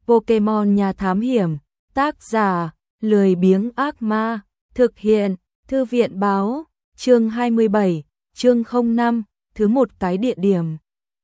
Pokemon Nhà Thám Hiểm, tác giả, lười biếng ác ma, thực hiện, Thư viện báo, chương 27, chương 05, thứ một cái địa điểm.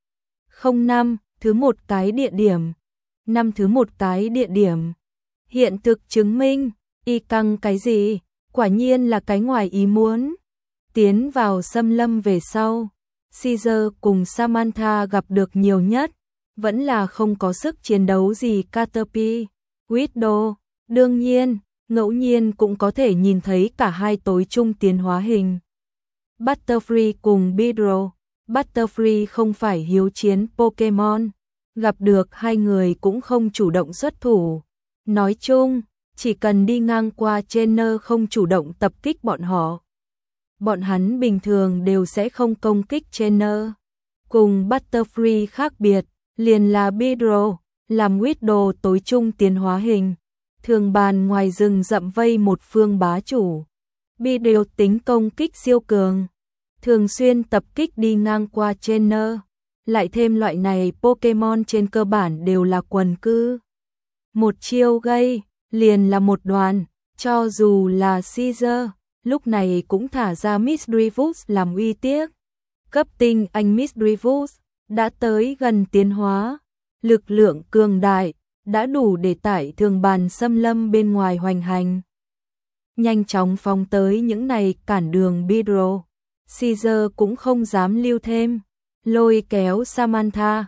05, thứ một cái địa điểm. Năm thứ một cái địa điểm. Hiện thực chứng minh, y căng cái gì, quả nhiên là cái ngoài ý muốn. Tiến vào xâm lâm về sau, Caesar cùng Samantha gặp được nhiều nhất, vẫn là không có sức chiến đấu gì Caterpie, Widow. Đương nhiên, ngẫu nhiên cũng có thể nhìn thấy cả hai tối trung tiến hóa hình. Butterfree cùng Beedrill. Butterfree không phải hiếu chiến Pokemon, gặp được hai người cũng không chủ động xuất thủ. Nói chung, chỉ cần đi ngang qua trainer không chủ động tập kích bọn họ, bọn hắn bình thường đều sẽ không công kích trainer. Cùng Butterfree khác biệt, liền là Beedrill, làm Widow tối trung tiến hóa hình, thường bàn ngoài rừng rậm vây một phương bá chủ. Beedrill tính công kích siêu cường, thường xuyên tập kích đi ngang qua trainer. Lại thêm loại này Pokemon trên cơ bản đều là quần cư. Một chiêu gây, liền là một đoàn, cho dù là Caesar, lúc này cũng thả ra Misdreavus làm uy tiếc. Cấp tinh anh Misdreavus đã tới gần tiến hóa, lực lượng cường đại, đã đủ để tải thường bàn xâm lâm bên ngoài hoành hành. Nhanh chóng phóng tới những này cản đường Beedrill, Caesar cũng không dám lưu thêm, lôi kéo Samantha,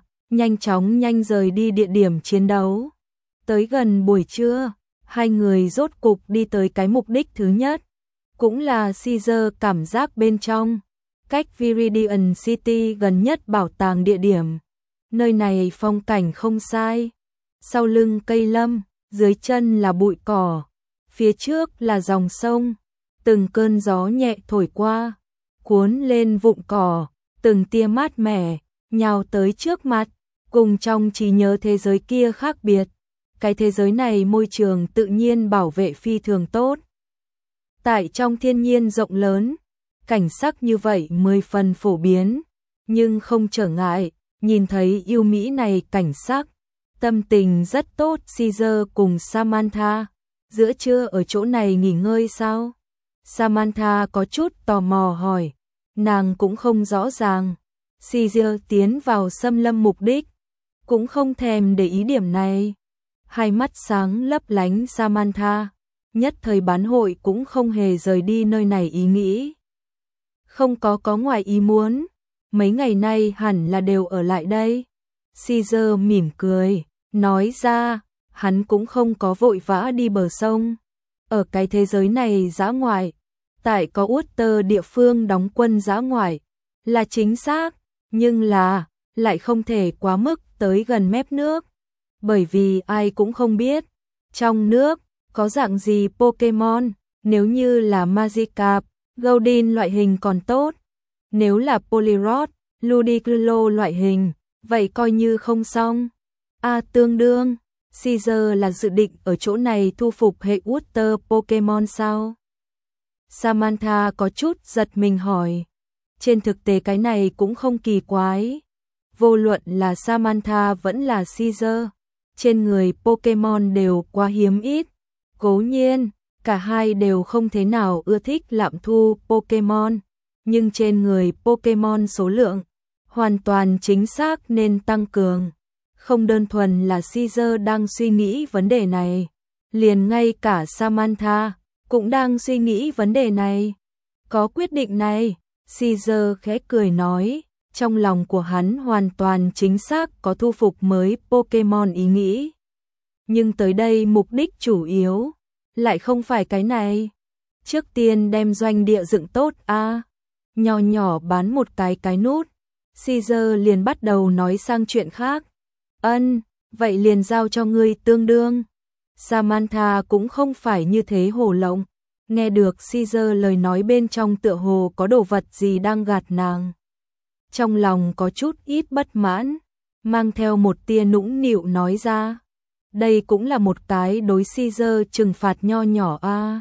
nhanh rời đi địa điểm chiến đấu. Tới gần buổi trưa, hai người rốt cục đi tới cái mục đích thứ nhất, cũng là Caesar cảm giác bên trong, cách Viridian City gần nhất bảo tàng địa điểm. Nơi này phong cảnh không sai, sau lưng cây lâm, dưới chân là bụi cỏ, phía trước là dòng sông, từng cơn gió nhẹ thổi qua, cuốn lên vụn cỏ, từng tia mát mẻ, nhào tới trước mặt, cùng trong trí nhớ thế giới kia khác biệt. Cái thế giới này môi trường tự nhiên bảo vệ phi thường tốt. Tại trong thiên nhiên rộng lớn, cảnh sắc như vậy 10 phần phổ biến, nhưng không trở ngại, nhìn thấy yêu mỹ này cảnh sắc, tâm tình rất tốt. Caesar cùng Samantha, giữa trưa ở chỗ này nghỉ ngơi sao? Samantha có chút tò mò hỏi, nàng cũng không rõ ràng. Caesar tiến vào xâm lâm mục đích, cũng không thèm để ý điểm này. Hai mắt sáng lấp lánh Samantha, nhất thời bán hội cũng không hề rời đi nơi này ý nghĩ. Không có ngoài ý muốn, mấy ngày nay hẳn là đều ở lại đây. Caesar mỉm cười, nói ra, hắn cũng không có vội vã đi bờ sông. Ở cái thế giới này dã ngoại, tại có Uther địa phương đóng quân dã ngoại, là chính xác, nhưng là, lại không thể quá mức tới gần mép nước. Bởi vì ai cũng không biết, trong nước, có dạng gì Pokemon, nếu như là Magikarp, Goldeen loại hình còn tốt. Nếu là Poliwrath, Ludicolo loại hình, vậy coi như không xong. Tương đương, Caesar là dự định ở chỗ này thu phục hệ Uther Pokemon sao? Samantha có chút giật mình hỏi. Trên thực tế cái này cũng không kỳ quái. Vô luận là Samantha vẫn là Caesar, trên người Pokemon đều quá hiếm ít. Cố nhiên, cả hai đều không thế nào ưa thích lạm thu Pokemon, nhưng trên người Pokemon số lượng hoàn toàn chính xác nên tăng cường. Không đơn thuần là Caesar đang suy nghĩ vấn đề này, liền ngay cả Samantha cũng đang suy nghĩ vấn đề này. Có quyết định này, Caesar khẽ cười nói, trong lòng của hắn hoàn toàn chính xác có thu phục mới Pokemon ý nghĩ. Nhưng tới đây mục đích chủ yếu lại không phải cái này. Trước tiên đem doanh địa dựng tốt Nhỏ nhỏ bán một cái nút. Caesar liền bắt đầu nói sang chuyện khác. Vậy liền giao cho ngươi tương đương. Samantha cũng không phải như thế hồ lộng. Nghe được Caesar lời nói bên trong tựa hồ có đồ vật gì đang gạt nàng. Trong lòng có chút ít bất mãn, mang theo một tia nũng nịu nói ra. Đây cũng là một cái đối Caesar trừng phạt nho nhỏ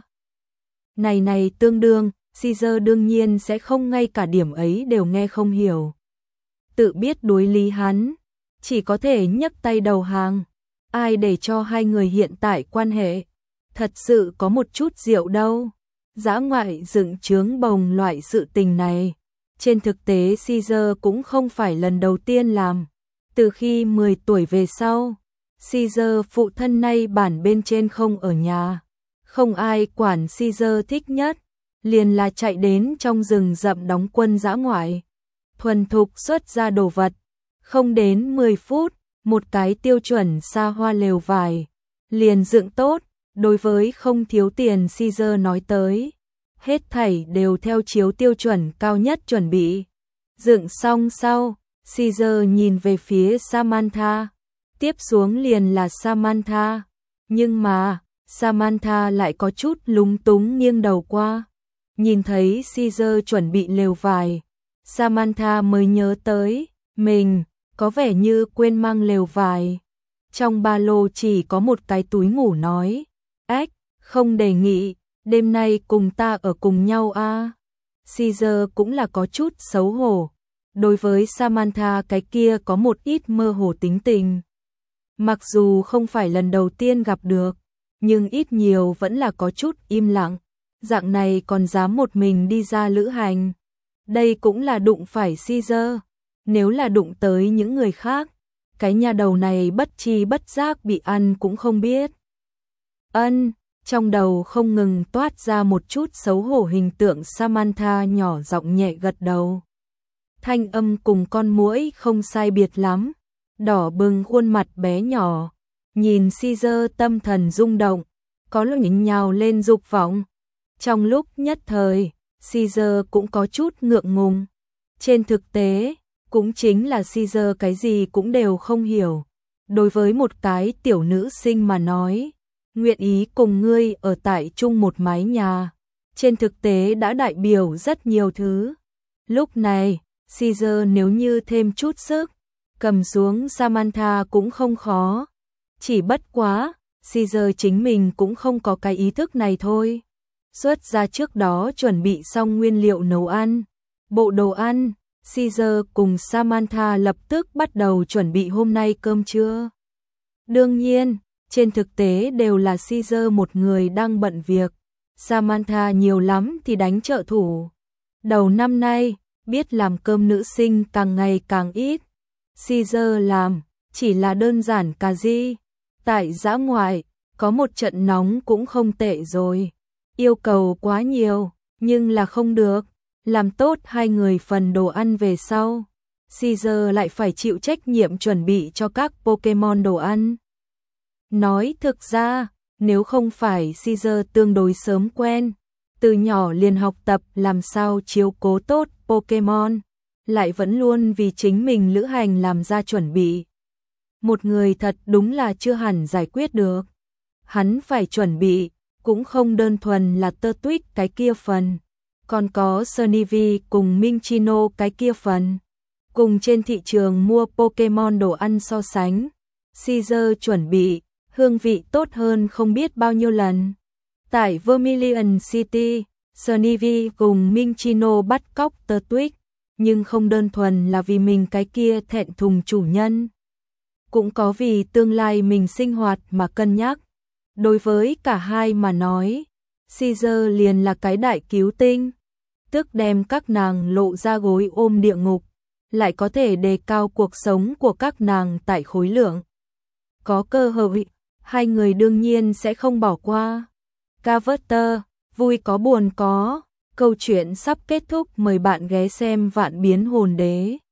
Này tương đương, Caesar đương nhiên sẽ không ngay cả điểm ấy đều nghe không hiểu. Tự biết đối lý hắn, chỉ có thể nhấc tay đầu hàng. ai để cho hai người hiện tại quan hệ thật sự có một chút rượu đâu. Dã ngoại dựng chướng bồng loại sự tình này, trên thực tế Caesar cũng không phải lần đầu tiên làm. Từ khi 10 tuổi về sau, Caesar phụ thân nay bản bên trên không ở nhà, không ai quản. Caesar thích nhất liền là chạy đến trong rừng rậm đóng quân dã ngoại, thuần thục xuất ra đồ vật. Không đến 10 phút, một cái tiêu chuẩn xa hoa lều vải liền dựng tốt. Đối với không thiếu tiền Caesar nói tới, hết thảy đều theo chiếu tiêu chuẩn cao nhất chuẩn bị. Dựng xong sau, Caesar nhìn về phía Samantha, tiếp xuống liền là Samantha, nhưng mà Samantha lại có chút lúng túng nghiêng đầu qua. Nhìn thấy Caesar chuẩn bị lều vải, Samantha mới nhớ tới mình có vẻ như quên mang lều vải. Trong ba lô chỉ có một cái túi ngủ, nói: "Ếch, không đề nghị đêm nay cùng ta ở cùng nhau a?" Caesar cũng là có chút xấu hổ. Đối với Samantha cái kia có một ít mơ hồ tính tình. Mặc dù không phải lần đầu tiên gặp được, nhưng ít nhiều vẫn là có chút im lặng. Dạng này còn dám một mình đi ra lữ hành. Đây cũng là đụng phải Caesar. Nếu là đụng tới những người khác, cái nhà đầu này bất tri bất giác bị ăn cũng không biết. Trong đầu không ngừng toát ra một chút xấu hổ hình tượng. Samantha nhỏ giọng nhẹ gật đầu. Thanh âm cùng con muỗi không sai biệt lắm. Đỏ bừng khuôn mặt bé nhỏ, nhìn Caesar tâm thần rung động, có lúc nhính nhào lên dục vọng. Trong lúc nhất thời, Caesar cũng có chút ngượng ngùng. Trên thực tế, cũng chính là Caesar cái gì cũng đều không hiểu. Đối với một cái tiểu nữ sinh mà nói, nguyện ý cùng ngươi ở tại chung một mái nhà, trên thực tế đã đại biểu rất nhiều thứ. Lúc này, Caesar nếu như thêm chút sức, cầm xuống Samantha cũng không khó. Chỉ bất quá, Caesar chính mình cũng không có cái ý thức này thôi. Xuất ra trước đó chuẩn bị xong nguyên liệu nấu ăn, bộ đồ ăn, Caesar cùng Samantha lập tức bắt đầu chuẩn bị hôm nay cơm trưa. Đương nhiên, trên thực tế đều là Caesar một người đang bận việc, Samantha nhiều lắm thì đánh trợ thủ. Đầu năm nay, biết làm cơm nữ sinh càng ngày càng ít. Caesar làm chỉ là đơn giản cà ri. Tại dã ngoại, có một trận nóng cũng không tệ rồi. Yêu cầu quá nhiều, nhưng là không được. Làm tốt hai người phần đồ ăn về sau, Caesar lại phải chịu trách nhiệm chuẩn bị cho các Pokemon đồ ăn. Nói thực ra, nếu không phải Caesar tương đối sớm quen, từ nhỏ liền học tập làm sao chiếu cố tốt Pokemon, lại vẫn luôn vì chính mình lữ hành làm ra chuẩn bị. Một người thật đúng là chưa hẳn giải quyết được. Hắn phải chuẩn bị, cũng không đơn thuần là Turtwig cái kia phần, còn có Snivy cùng Minccino cái kia phần. Cùng trên thị trường mua Pokemon đồ ăn so sánh, Caesar chuẩn bị, hương vị tốt hơn không biết bao nhiêu lần. Tại Vermilion City, Snivy cùng Minccino bắt cóc Turtwig, nhưng không đơn thuần là vì mình cái kia thẹn thùng chủ nhân, cũng có vì tương lai mình sinh hoạt mà cân nhắc. Đối với cả hai mà nói, Caesar liền là cái đại cứu tinh, tức đem các nàng lộ ra gối ôm địa ngục, lại có thể đề cao cuộc sống của các nàng tại khối lượng. Có cơ hội, hai người đương nhiên sẽ không bỏ qua. Carver, vui có buồn có, câu chuyện sắp kết thúc, mời bạn ghé xem Vạn Biến Hồn Đế.